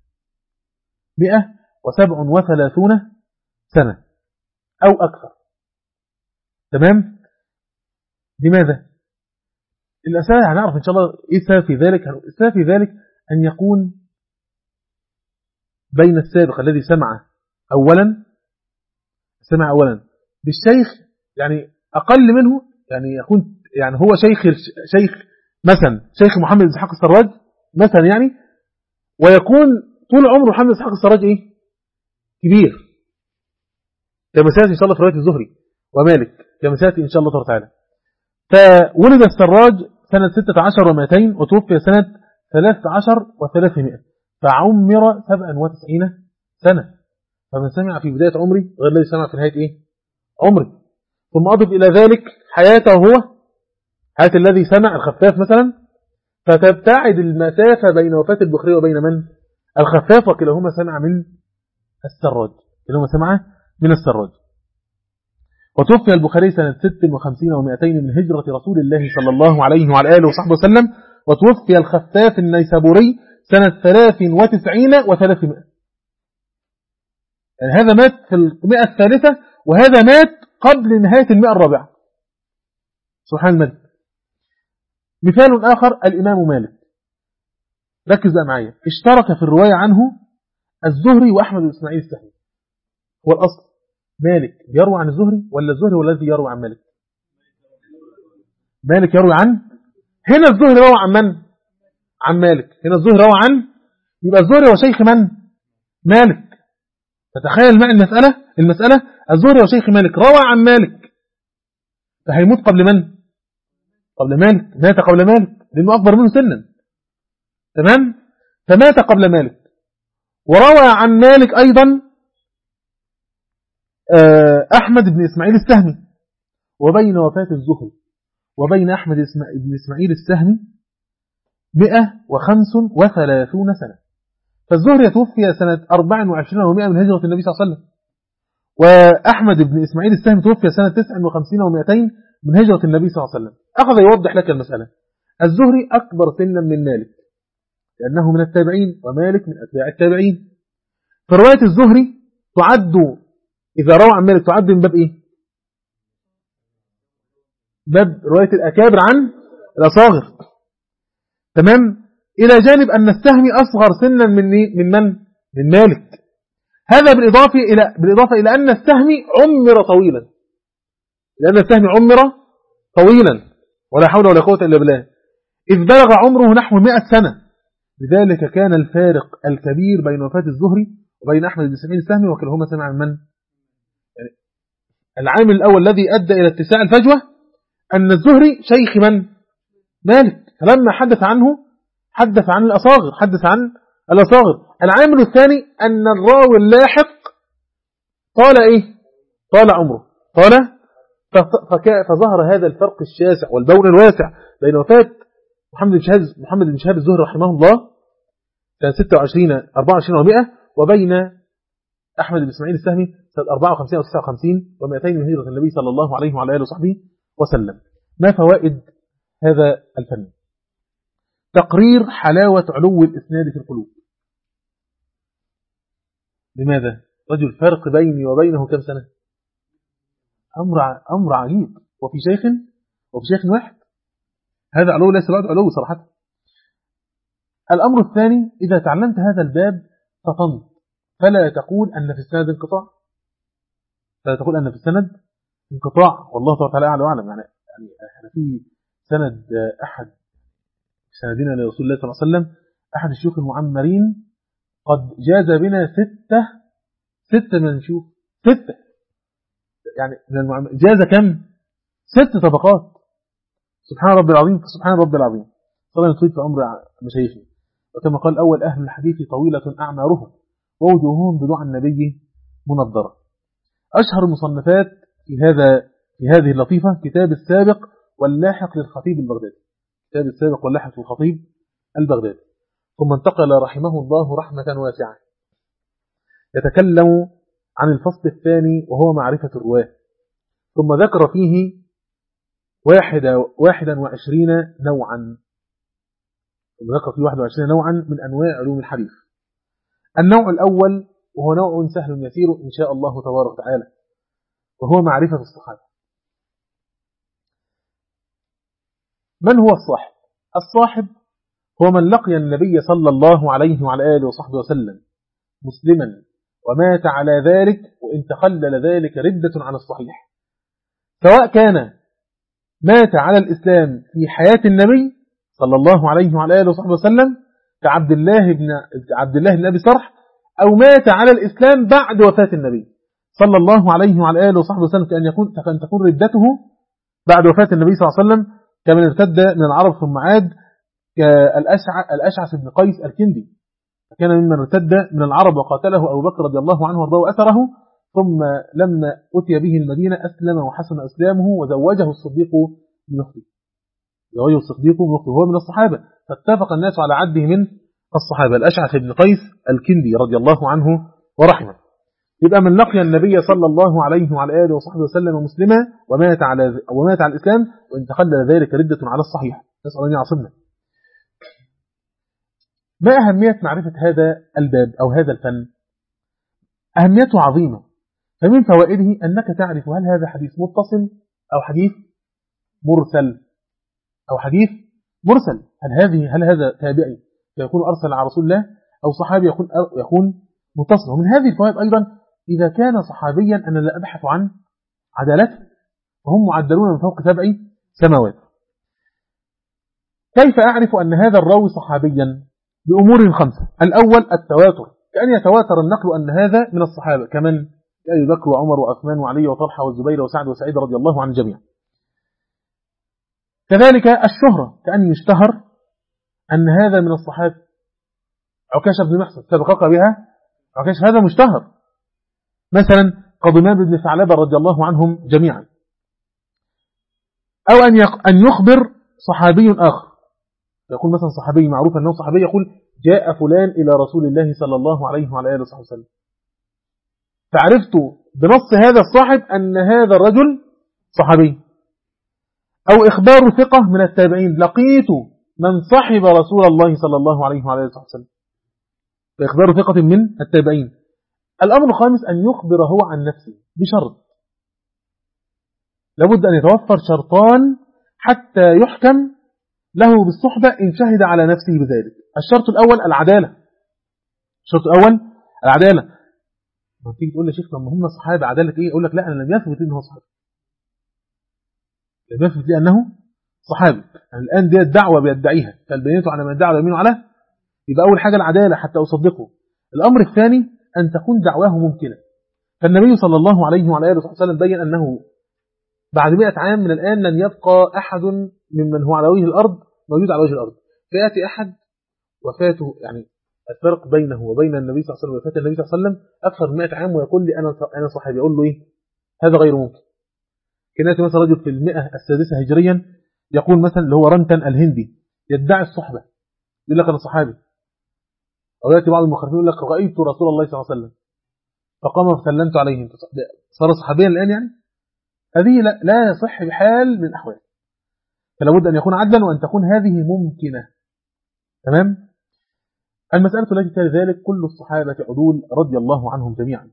137 سنة أو أكثر. تمام؟ لماذا؟ الأسئلة هنعرف إن شاء الله إيه السبب في ذلك. السبب في ذلك أن يكون بين السابق الذي سمع أولا بالشيخ يعني أقل منه، يعني يكون يعني هو شيخ مثلا شيخ محمد بن إسحاق السراج مثلا يعني، ويكون طول عمره محمد بن إسحاق السراج كبير، كما سيأتي إن شاء الله في رواية الزهري ومالك كما سيأتي إن شاء الله تعالى. فولد السراج سنة 16 و200 وتوفي سنة 13 و300 فعمر 97 سنة. فمن سمع في بداية عمره غير الذي سمع في نهاية عمره. ثم أضف إلى ذلك حياته هو حياة الذي سمع الخفاف مثلا، فتبتعد المسافة بين وفاة البخاري وبين من؟ الخفاف، وكلاهما سمع من السراج. وتوفي البخاري سنة 56 و200 من هجرة رسول الله صلى الله عليه وعلى آله وصحبه وسلم. وتوفي الخفاف النيسابوري سنة 93 و300. يعني هذا مات في 100 الثالثة وهذا مات قبل نهاية 100 الرابعة. سبحان الملك. مثال آخر الإمام مالك، ركز بقى معايا، اشترك في الرواية عنه الزهري وأحمد بن إسماعيل السهمي. هو الأصل مالك يروي عن الزهري ولا الزهري هو الذي يروي عن مالك؟ مالك يروي عن، هنا الزهري روى عن من؟ عن مالك. هنا الزهري روى عن، يبقى الزهري هو شيخ من؟ مالك. فتخيل معي المسألة الزهري هو شيخ مالك روى عن مالك، فهيموت قبل من؟ قبل مالك. مات قبل مالك لأنه أكبر منه سنا. تمام؟ فمات قبل مالك. وروى عن مالك أيضا أحمد بن إسماعيل السهمي. وبين وفاة الزهري وبين أحمد بن إسماعيل السهمي 135 سنة. فالزهري توفي سنة 24 و100 من هجرة النبي صلى الله عليه وسلم، وأحمد بن إسماعيل السهمي توفي سنة 59 و200 من هجرة النبي صلى الله عليه وسلم. أخذ يوضح لك المسألة. الزهري أكبر سنا من مالك لأنه من التابعين ومالك من أتباع التابعين. فرواية الزهري تعد إذا روى عن مالك تعد من باب باب رواية الأكابر عن الأصاغر. تمام؟ إلى جانب أن السهمي أصغر سنا من مالك. هذا بالإضافة إلى أن السهمي عمر طويلا، ولا حول ولا قوة إلا بالله. إذ بلغ عمره نحو 100 سنة. لذلك كان الفارق الكبير بين وفاة الزهري وبين أحمد بن سعيد السهمي، وكلاهما سمع من؟ يعني العامل الأول الذي أدى إلى اتساع الفجوة أن الزهري شيخ من؟ مالك، فلما حدث عنه حدث عن الأصاغر. العامل الثاني أن الراوي اللاحق طال طال عمره، فظهر هذا الفرق الشاسع والبون الواسع بين وفاة محمد بن شهاب الزهري رحمه الله سنة 24 و100 وبين أحمد بن إسماعيل السهمي سنة 54 و59 و200 من هجرة النبي صلى الله عليه وعلى آله وصحبه وسلم. ما فوائد هذا الفن؟ تقرير حلاوة علو الإسناد في القلوب. لماذا؟ رجل فرق بيني وبينه كم سنة؟ أمر عجيب، وفي شيخ واحد. هذا علو ليس بعد علو صراحة. الأمر الثاني، إذا تعلمت هذا الباب فطنت، فلا تقول أن في السند انقطاع، والله تعالى أعلى وأعلم. يعني احنا في سند أحد سندنا لرسول الله صلى الله عليه وسلم أحد الشيوخ المعمرين قد جاز بنا ستة من الشيوخ، يعني جاز كم؟ 6 طبقات. سبحان رب العظيم، سبحان رب العظيم. صلى الله عليه وسلم في عمر مشايخه، وكما قال الأول: أهل الحديث طويلة أعمارهم ووجوههم بدعاء النبي منضرة. أشهر المصنفات في هذه اللطيفة كتاب السابق واللاحق للخطيب البغدادي. ثم انتقل رحمه الله رحمة واسعة يتكلم عن الفصل الثاني وهو معرفة الرواة، ثم ذكر فيه 21 نوعا من أنواع علوم الحديث. النوع الأول وهو نوع سهل يسير إن شاء الله تبارك وتعالى، وهو معرفة الصحابة. من هو الصاحب؟ الصاحب هو من لقي النبي صلى الله عليه وعلى آله وصحبه وسلم مسلما ومات على ذلك، وإن تخلل ذلك ردة عن الصحيح، سواء كان مات على الإسلام في حياة النبي صلى الله عليه وعلى آله وصحبه وسلم كعبد الله بن أبي سرح، أو مات على الإسلام بعد وفاة النبي صلى الله عليه وعلى آله وصحبه وسلم، كأن تكون ردته بعد وفاة النبي صلى الله عليه وسلم، كمن ارتد من العرب ثم عاد، كالأشعث بن قيس الكندي، كان ممن ارتد من العرب وقاتله أبو بكر رضي الله عنه وارضاه وأثره، ثم لما أتي به المدينة أسلم وحسن إسلامه وزوجه الصديق من أخته، وهو من الصحابة، فاتفق الناس على عده من الصحابة، الأشعث بن قيس الكندي رضي الله عنه ورحمه. يبقى من لقي النبي صلى الله عليه وعلى آله وصحبه وسلم مسلما ومات على الإسلام، وإن تخلل ذلك ردة على الصحيح، نسأل الله يعصمنا. ما أهمية معرفة هذا الباب أو هذا الفن؟ أهميته عظيمة. فمن فوائده أنك تعرف هل هذا حديث متصل أو حديث مرسل، هل هذا تابعي فيكون أرسل على رسول الله، أو صحابي يكون متصل. ومن هذه الفوائد أيضا إذا كان صحابيا أنا لا أبحث عن عدالته، وهم معدلون من فوق 7 سماوات. كيف أعرف أن هذا الراوي صحابيا؟ بأمور 5. الأول التواتر، كأن يتواتر النقل أن هذا من الصحابة، كمن أبي بكر وعمر وعثمان وعلي وطلحة والزبير وسعد وسعيد رضي الله عن الجميع. كذلك الشهرة، كأن يشتهر أن هذا من الصحابة. عكاشة بن محصن سبقك بها، عكاشة هذا مشتهر. مثلا قضمان بن ثعلبة رضي الله عنهم جميعا. أو أن يخبر صحابي آخر، يقول مثلا صحابي معروف أنه صحابي، يقول جاء فلان إلى رسول الله صلى الله عليه وعلى آله وسلم، فعرفت بنص هذا الصاحب أن هذا الرجل صحابي. أو إخبار ثقة من التابعين، لقيت من صحب رسول الله صلى الله عليه وعلى آله وسلم، فإخبار ثقة من التابعين. الأمر الخامس أن يخبر هو عن نفسه بشرط، لابد أن يتوفر شرطان حتى يحكم له بالصحبة إن شهد على نفسه بذلك. الشرط الأول العدالة. ما تيجي تقول لي شيخ لما هم الصحابة عدالة إيه؟ أقول لك لا، أنا لم يثبت لي أنه صحابي، لم يثبت لي أنه صحابي. يعني الآن دي الدعوة بيدعيها، فالبينة على من ادعى ويمين عليه. يبقى أول حاجة العدالة حتى أصدقه. الأمر الثاني أن تكون دعواه ممكنة. فالنبي صلى الله عليه وعلى آله وسلم بين أنه بعد 100 عام من الآن لن يبقى أحد ممن هو على وجه الأرض موجود على وجه الأرض، فيأتي أحد وفاته، يعني الفرق بينه وبين النبي صلى الله عليه وسلم وفاة النبي صلى الله عليه وسلم أكثر من 100 عام، ويقول لي أنا صحابي. أقول له إيه؟ هذا غير ممكن. كان يأتي مثلا رجل في 106 هجريا يقول مثلا اللي هو رنتن الهندي يدعي الصحبة، يقول لك أنا صحابي. أو يأتي بعض المخرفين يقول لك رأيت رسول الله صلى الله عليه وسلم فقام فسلمت عليه، صار صحابيا الآن. يعني هذه لا يصح بحال من الأحوال. فلا بد أن يكون عدلا وأن تكون هذه ممكنة. تمام. المسألة التي تلي ذلك كل الصحابة عدول رضي الله عنهم جميعا.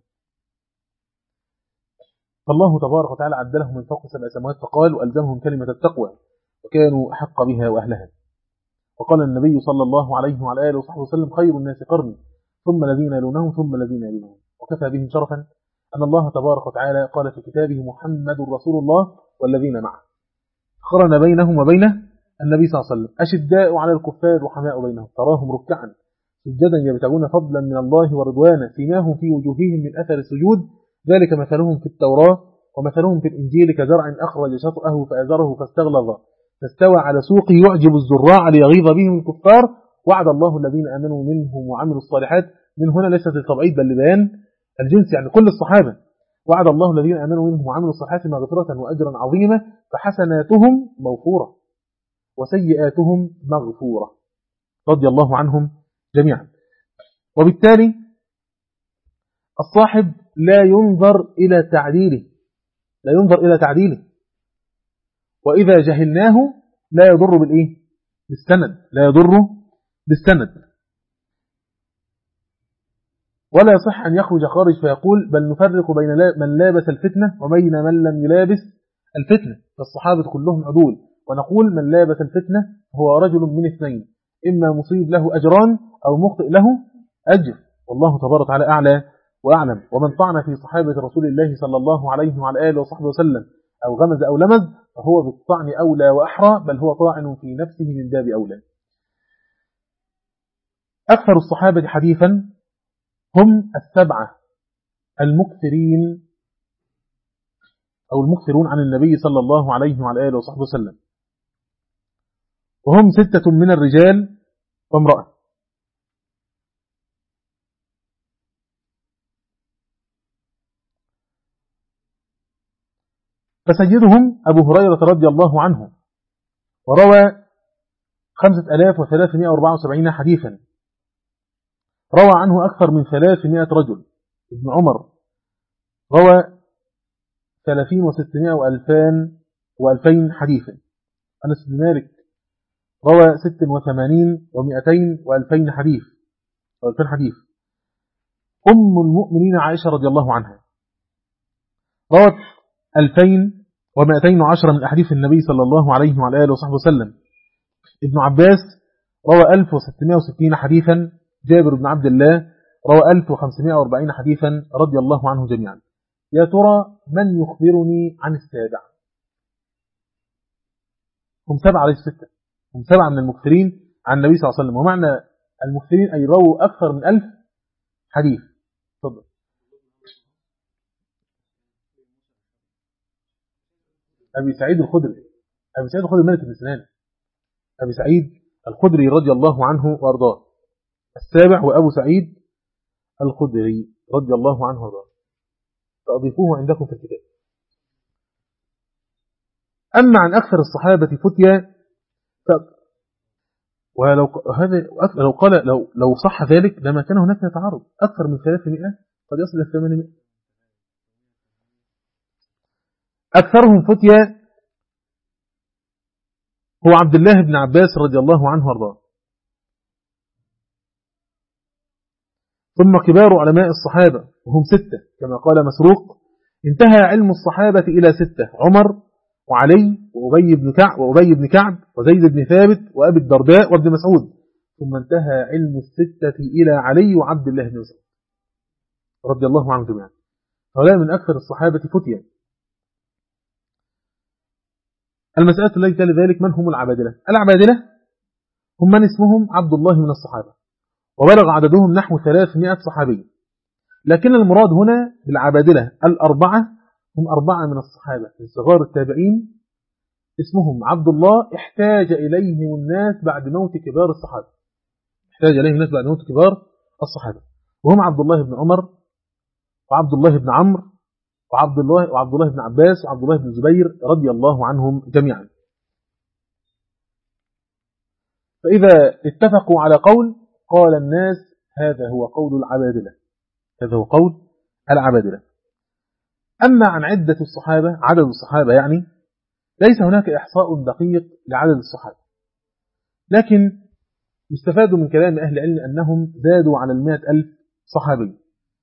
فالله تبارك وتعالى عدلهم من فوق 7 سماوات فقال وألزمهم كلمة التقوى وكانوا أحق بها وأهلها. وقال النبي صلى الله عليه وعلى آله وصحبه وسلم خير الناس قرني ثم الذين يلونهم ثم الذين يلونهم. وكفى بهم شرفا أن الله تبارك وتعالى قال في كتابه محمد رسول الله والذين معه، قرن بينهم وبين النبي صلى الله عليه وسلم أشداء على الكفار رحماء بينهم تراهم ركعا سجدا يبتغون فضلا من الله ورضوانا سيماهم في وجوههم من أثر السجود ذلك مثلهم في التوراة ومثلهم في الإنجيل كزرع أخرج شطأه فأزره فاستغلظ فاستوى على سوقه يعجب الزراع ليغيظ بهم الكفار وعد الله الذين آمنوا منهم وعملوا الصالحات. من هنا ليست للتبعيد بل لبيان الجنس، يعني كل الصحابة. وعد الله الذين آمنوا منهم وعملوا الصالحات مغفرة وأجرا عظيما فحسناتهم مغفورة وسيئاتهم مغفورة رضي الله عنهم جميعا. وبالتالي الصاحب لا ينظر إلى تعديله، وإذا جهلناه لا يضر بالسند. ولا يصح أن يخرج خارج فيقول بل نفرق بين من لابس الفتنة وبين من لم يلابس الفتنة. فالصحابة كلهم عدول، ونقول من لابس الفتنة هو رجل من اثنين، إما مصيب له أجران أو مخطئ له أجر، والله تبارك وتعالى أعلى وأعلم. ومن طعن في صحابة رسول الله صلى الله عليه وعلى آله وصحبه وسلم أو غمز أو لمز فهو بالطعن أولى وأحرى، بل هو طاعن في نفسه من باب أولى. أكثر الصحابة حديثا هم 7 المكثرين أو المكثرون عن النبي صلى الله عليه وعلى آله وصحبه وسلم، وهم 6 من الرجال وامرأة. فسيدهم أبو هريرة رضي الله عنه وروى 5374 حديثا، روى عنه أكثر من 300 رجل. ابن عمر روى 30 و600 و2000 حديثا. أنس بن مالك روى 86 و200 و2000 حديث. أم المؤمنين عائشة رضي الله عنها روت 2210 من أحاديث النبي صلى الله عليه وعلى آله وصحبه وسلم. ابن عباس روى 1660 حديثا. جابر بن عبد الله روى 1540 حديثا رضي الله عنه جميعا. يا ترى من يخبرني عن السابع؟ هم 7 ليس 6، هم 7 من المكثرين عن النبي صلى الله عليه وسلم. ومعنى المكثرين أي رووا أكثر من 1000 حديث. تفضل. أبي سعيد الخدري ملك بن سنان. أبي سعيد الخدري رضي الله عنه وأرضاه. السابع وأبو سعيد الخدري رضي الله عنه وأرضاه، فأضيفوه عندكم في الكتاب. أما عن أكثر الصحابة فتيا ولو هذا لو صح ذلك لما كان هناك تعارض. أكثر من 300 قد يصل إلى 800. أكثرهم فتيا هو عبد الله بن عباس رضي الله عنه وارضاه. ثم كبار علماء الصحابة وهم 6 كما قال مسروق انتهى علم الصحابة إلى 6: عمر وعلي وأبي بن كعب وزيد بن ثابت وأبي الدرداء وابن مسعود. ثم انتهى علم 6 إلى علي وعبد الله بن مسعود رضي الله عنهم جميعا. هؤلاء من أكثر الصحابة فتيا. المسألة التي تلي ذلك: من هم العبادلة؟ العبادلة هم من اسمهم عبد الله من الصحابة، وبلغ عددهم نحو 300 صحابي، لكن المراد هنا بالعبادلة الأربعة هم 4 من الصحابة من صغار التابعين اسمهم عبد الله احتاج إليهم الناس بعد موت كبار الصحابة، احتاج إليهم الناس بعد موت كبار الصحابة، وهم عبد الله بن عمر وعبد الله بن عمرو وعبد الله بن عباس وعبد الله بن الزبير رضي الله عنهم جميعا. فإذا اتفقوا على قول قال الناس هذا هو قول العبادلة، هذا هو قول العبادلة. أما عن عدة الصحابة، عدد الصحابة يعني ليس هناك إحصاء دقيق لعدد الصحابة، لكن يستفاد من كلام أهل العلم أنهم زادوا على 100,000 صحابي.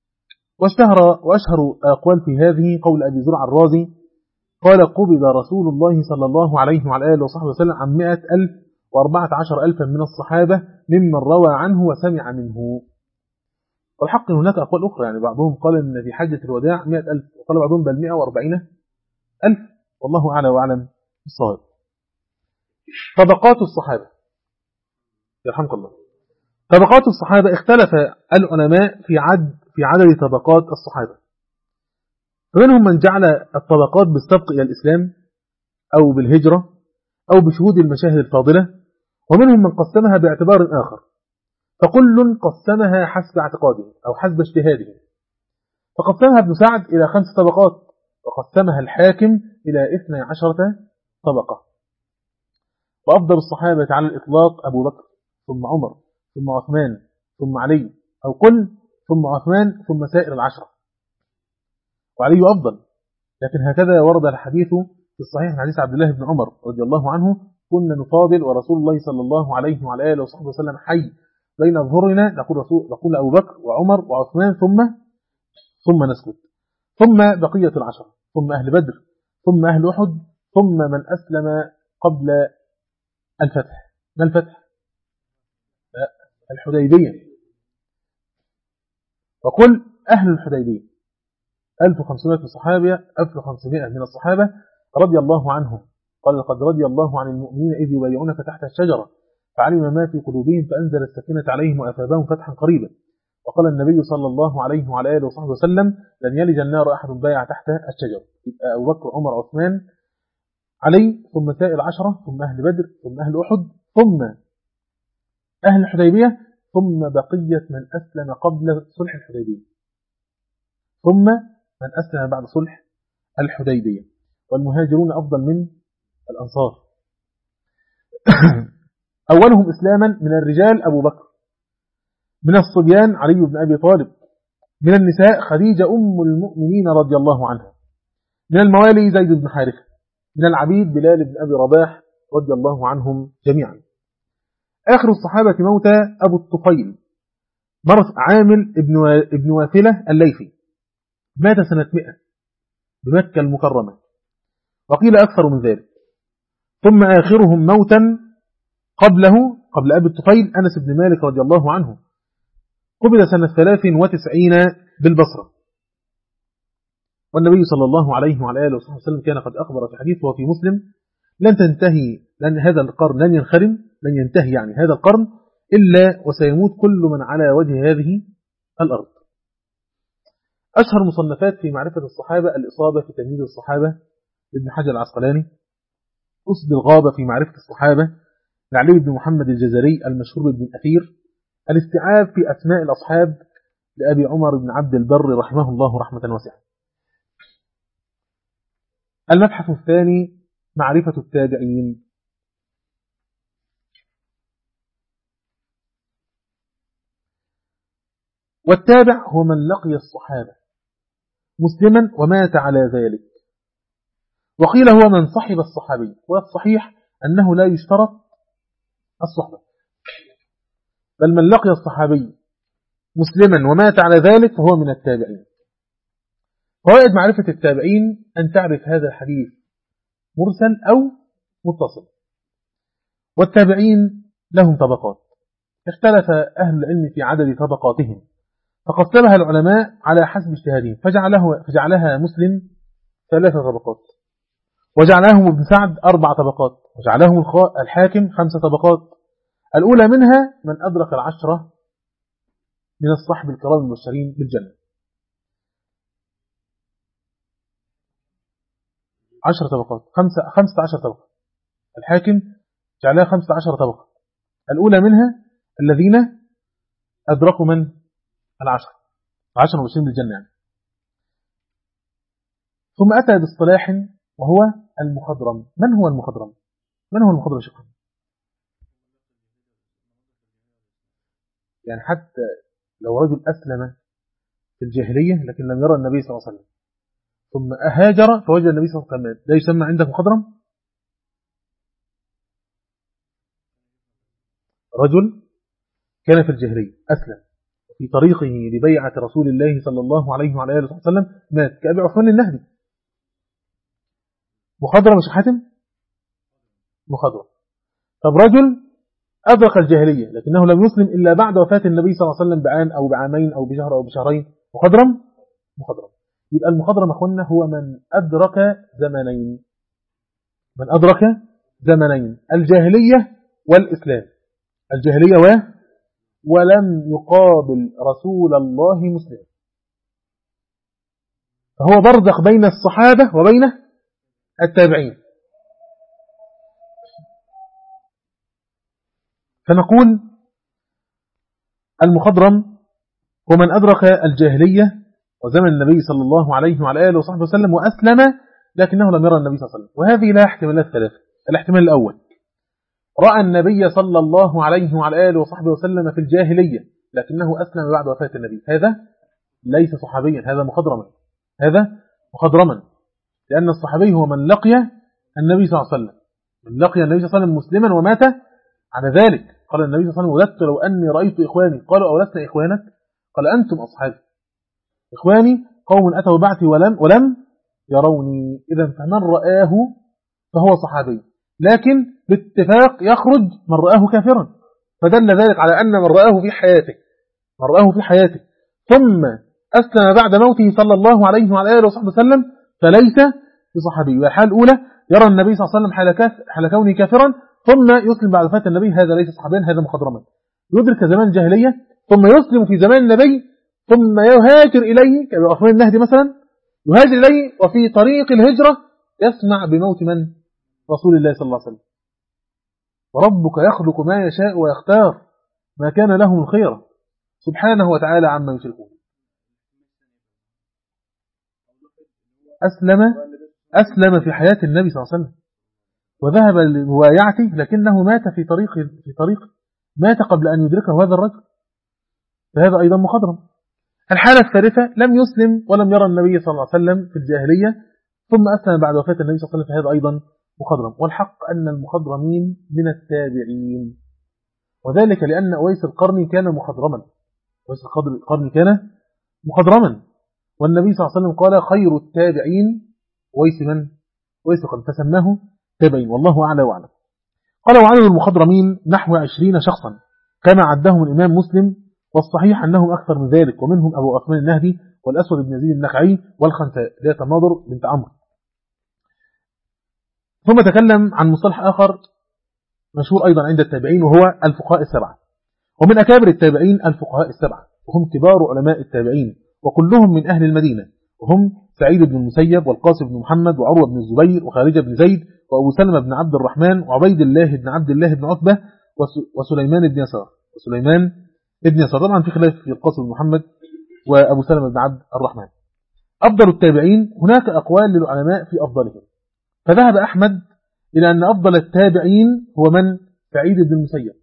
وأشهر أقوال في هذه قول أبي زرع الرازي قال: قبض رسول الله صلى الله عليه وعلى آله وصحبه وسلم عن 114,000 من الصحابة ممن روى عنه وسمع منه. والحق هناك أقوال أخرى، يعني بعضهم قال أن في حجة الوداع 100,000، وقال بعضهم بل 140,000، والله أعلى وأعلم الصواب. طبقات الصحابة، يرحمك الله. طبقات الصحابة اختلف العلماء في عدد طبقات الصحابة، فمنهم من جعل الطبقات بالسبق إلى الإسلام أو بالهجرة أو بشهود المشاهد الفاضلة، ومنهم من قسمها باعتبار آخر، فكل قسمها حسب اعتقاده أو حسب اجتهاده. فقسمها ابن سعد إلى 5 طبقات، وقسمها الحاكم إلى 12 طبقة. وأفضل الصحابة على الإطلاق أبو بكر ثم عمر ثم عثمان ثم علي، أو قل ثم عثمان ثم سائر العشرة، وعلي أفضل. لكن هكذا ورد الحديث في الصحيح من حديث عبد الله بن عمر رضي الله عنه: كنا نفاضل ورسول الله صلى الله عليه وعلى آله وصحبه وسلم حي بين ظهورنا، نقول أبو بكر وعمر وعثمان ثم نسكت، ثم بقية العشرة، ثم أهل بدر، ثم أهل أحد، ثم من أسلم قبل الفتح. ما الفتح؟ الحديبية. وقل أهل الحديبية 1500 من الصحابة رضي الله عنهم. قال: لقد رضي الله عن المؤمنين إذ يبايعونك تحت الشجرة فعلم ما في قلوبهم فأنزل السكينة عليهم وأثابهم فتحا قريبا. وقال النبي صلى الله عليه وعلى آله وصحبه وسلم: لن يلج النار أحد بايع تحت الشجرة. يبقى أبو بكر عمر عثمان علي، ثم سائر العشرة، ثم أهل بدر، ثم أهل أحد، ثم أهل الحديبية، ثم بقية من أسلم قبل صلح الحديبية، ثم من أسلم بعد صلح الحديبية. والمهاجرون أفضل من الأنصار. أولهم إسلاما من الرجال أبو بكر، من الصبيان علي بن أبي طالب، من النساء خديجة أم المؤمنين رضي الله عنها، من الموالي زيد بن حارثة، من العبيد بلال بن أبي رباح رضي الله عنهم جميعا. آخر الصحابة موتى أبو الطفيل عامل ابن واثلة الليثي، مات سنة 100 بمكة المكرمة، وقيل أكثر من ذلك. ثم آخرهم موتا قبل أبي الطفيل أنس بن مالك رضي الله عنه، قبل سنة 93 بالبصرة. والنبي صلى الله عليه وعلى آله وسلم كان قد أخبر في حديث وفي مسلم: لن تنتهي، لأن هذا القرن لن ينتهي يعني هذا القرن إلا وسيموت كل من على وجه هذه الأرض. أشهر مصنفات في معرفة الصحابة: الإصابة في تمييز الصحابة لابن حجر العسقلاني، أسد الغابة في معرفة الصحابة لعلي بن محمد الجزري المشهور بن الأثير، الاستيعاب في أسماء الأصحاب لأبي عمر بن عبد البر رحمه الله رحمة واسعة. المبحث الثاني: معرفة التابعين. والتابع هو من لقي الصحابة مسلما ومات على ذلك، وقيل هو من صحب الصحابي، والصحيح أنه لا يشترط الصحبة، بل من لقي الصحابي مسلما ومات على ذلك فهو من التابعين. فوائد معرفة التابعين: أن تعرف هذا الحديث مرسل أو متصل. والتابعين لهم طبقات، اختلف أهل العلم في عدد طبقاتهم، فقسمها العلماء على حسب اجتهادهم، فجعلها مسلم 3 طبقات، وجعلهم ابن سعد 4 طبقات، وجعلهم الحاكم 5 طبقات. الأولى منها من أدرك 10 من الصحب الكرام المبشرين بالجنة. 10 طبقات، 15 طبقة. الحاكم جعلها 15 طبقة. الأولى منها الذين أدركوا من 10 المبشرين بالجنة يعني. ثم أتى باصطلاح وهو المخضرم. من هو المخضرم؟ من هو المخضرم شكرا؟ يعني حتى لو رجل أسلم في الجاهلية لكن لم يرى النبي صلى الله عليه وسلم ثم هاجر فوجد النبي صلى الله عليه وسلم، لا يسمى عندك مخضرم؟ رجل كان في الجاهلية أسلم في طريقه لبيعة رسول الله صلى الله عليه وعلى آله وسلم مات كأبي عثمان النهدي. مخضرم مش حاتم؟ مخضرم. طب رجل أدرك الجاهلية لكنه لم يسلم إلا بعد وفاة النبي صلى الله عليه وسلم بعام أو بعامين أو بشهر أو بشهرين، مخضرم؟ مخضرم. يبقى المخضرم أخونا هو من أدرك زمنين، من أدرك زمنين، الجاهلية والإسلام، الجاهلية ولم يقابل رسول الله مسلم، فهو برزخ بين الصحابة وبين التابعين. فنقول المخضرم هو من أدرك الجاهلية وزمن النبي صلى الله عليه وعلى آله وصحبه وسلم وأسلم لكنه لم يرى النبي صلى الله عليه وسلم. وهذه لها احتمالات 3. الاحتمال الأول رأى النبي صلى الله عليه وعلى آله وصحبه وسلم في الجاهلية لكنه أسلم بعد وفاة النبي، هذا ليس صحابيا، هذا مخضرما، هذا مخضرما، لأن الصحابي هو من لقي النبي صلى الله عليه وسلم، من لقي النبي صلى الله عليه وسلم مسلما ومات على ذلك. قال النبي صلى الله عليه وسلم وددت لو أني رأيت إخواني، قالوا أولسنا إخوانك؟ قال أنتم أصحابي، إخواني قوم أتوا بعثي ولم يروني. إذا فمن رآه فهو صحابي، لكن باتفاق يخرج من رآه كافرا، فدل ذلك على أن من رآه في حياته ثم أسلم بعد موته صلى الله عليه وعلى آله وصحبه وسلم فليس بصحابي. والحال الأولى يرى النبي صلى الله عليه وسلم حال كونه كافرا ثم يسلم بعد وفاة النبي، هذا ليس صحابيا، هذا مخضرما. يدرك زمان الجاهلية ثم يسلم في زمان النبي ثم يهاجر إليه كأبي عثمان النهدي مثلا، يهاجر إليه وفي طريق الهجرة يسمع بموت من؟ رسول الله صلى الله عليه وسلم. وربك يخلق ما يشاء ويختار ما كان لهم الخير سبحانه وتعالى عما يشركون. أسلم في حياة النبي صلى الله عليه وسلم وذهب لمبايعته لكنه مات في طريق مات قبل أن يدركه هذا الرجل، فهذا أيضا مخضرم. الحالة الثالثة لم يسلم ولم يرى النبي صلى الله عليه وسلم في الجاهلية ثم أسلم بعد وفاة النبي صلى الله عليه وسلم، فهذا أيضا مخضرم. والحق أن المخضرمين من التابعين، وذلك لأن أويس القرني كان مخضرما، أويس القرني كان مخضرما، والنبي صلى الله عليه وسلم قال خير التابعين أويس القرني، فسماه تابعين، والله أعلى وأعلم. قال وعدد المخضرمين نحو 20 شخصا كما عدهم الإمام مسلم، والصحيح أنهم أكثر من ذلك، ومنهم أبو عثمان النهدي والأسود بن يزيد النخعي والخنساء ذات الناظر بنت عمرو. ثم تكلم عن مصطلح آخر مشهور أيضا عند التابعين وهو الفقهاء السبعة، ومن أكابر التابعين الفقهاء السبعة، وهم كبار علماء التابعين وكلهم من أهل المدينة، وهم سعيد بن المسيب والقاسم بن محمد وعروة بن الزبير وخارجة بن زيد وأبو سلمة بن عبد الرحمن وعبيد الله بن عبد الله بن عتبة وسليمان بن يسار. طبعا في خلاف في القاسم بن محمد وأبو سلمة بن عبد الرحمن. أفضل التابعين هناك أقوال للعلماء في أفضلهم، فذهب أحمد إلى أن أفضل التابعين هو من؟ سعيد بن المسيب،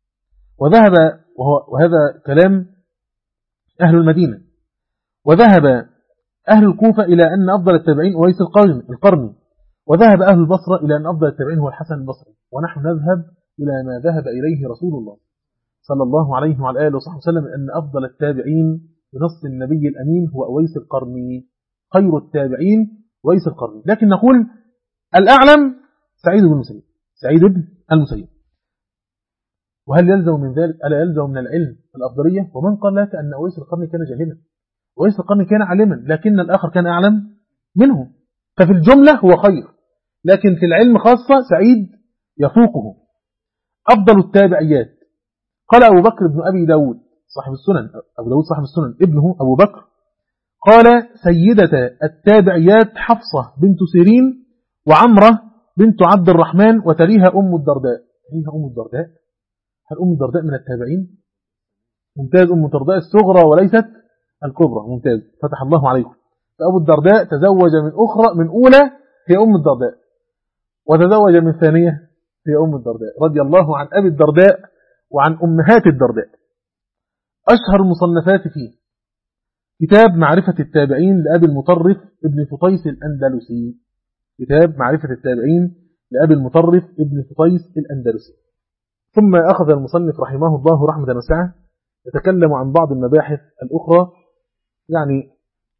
وهذا كلام أهل المدينة. وذهب أهل الكوفة إلى أن أفضل التابعين أويس القرني، وذهب أهل البصرة إلى أن أفضل التابعين هو الحسن البصري، ونحن نذهب إلى ما ذهب إليه رسول الله صلى الله عليه وعلى آله وصحبه وسلم، أن أفضل التابعين بنص النبي الأمين هو أويس القرني، خير التابعين أويس القرني. لكن نقول الأعلم سعيد بن المسيب. وهل يلزم من ذلك؟ ألا يلزم من العلم الأفضلية؟ ومن قال لك أن أويس القرني كان جاهلا؟ أويس القرني كان عالما لكن الآخر كان أعلم منه، ففي الجملة هو خير، لكن في العلم خاصة سعيد يفوقه. أفضل التابعيات قال أبو بكر بن أبي داود صاحب السنن، أبو داود صاحب السنن ابنه أبو بكر، قال سيدة التابعيات حفصة بنت سيرين وعمرة بنت عبد الرحمن وتليها أم الدرداء. تليها أم الدرداء؟ هل أم الدرداء من التابعين؟ ممتاز، أم الدرداء الصغرى وليست الكبرى، ممتاز، فتح الله عليكم. فأبو الدرداء تزوج من أخرى، من أولى هي أم الدرداء، وتزوج من ثانية هي أم الدرداء، رضي الله عن أبي الدرداء وعن أمهات الدرداء. أشهر المصنفات فيه كتاب معرفة التابعين لأبي المطرف ابن فطيس الأندلسي، كتاب معرفة التابعين لأبي المطرف ابن فطيس الأندلسي. ثم أخذ المصنف رحمه الله رحمة واسعة يتكلم عن بعض المباحث الأخرى، يعني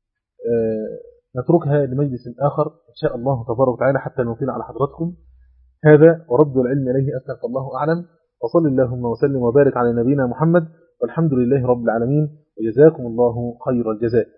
نتركها لمجلس آخر إن شاء الله تبارك وتعالى حتى نوفيل على حضراتكم. هذا ورد العلم إليه أسلك الله أعلم، وصل اللهم وسلم وبارك على نبينا محمد، والحمد لله رب العالمين، وجزاكم الله خير الجزاء.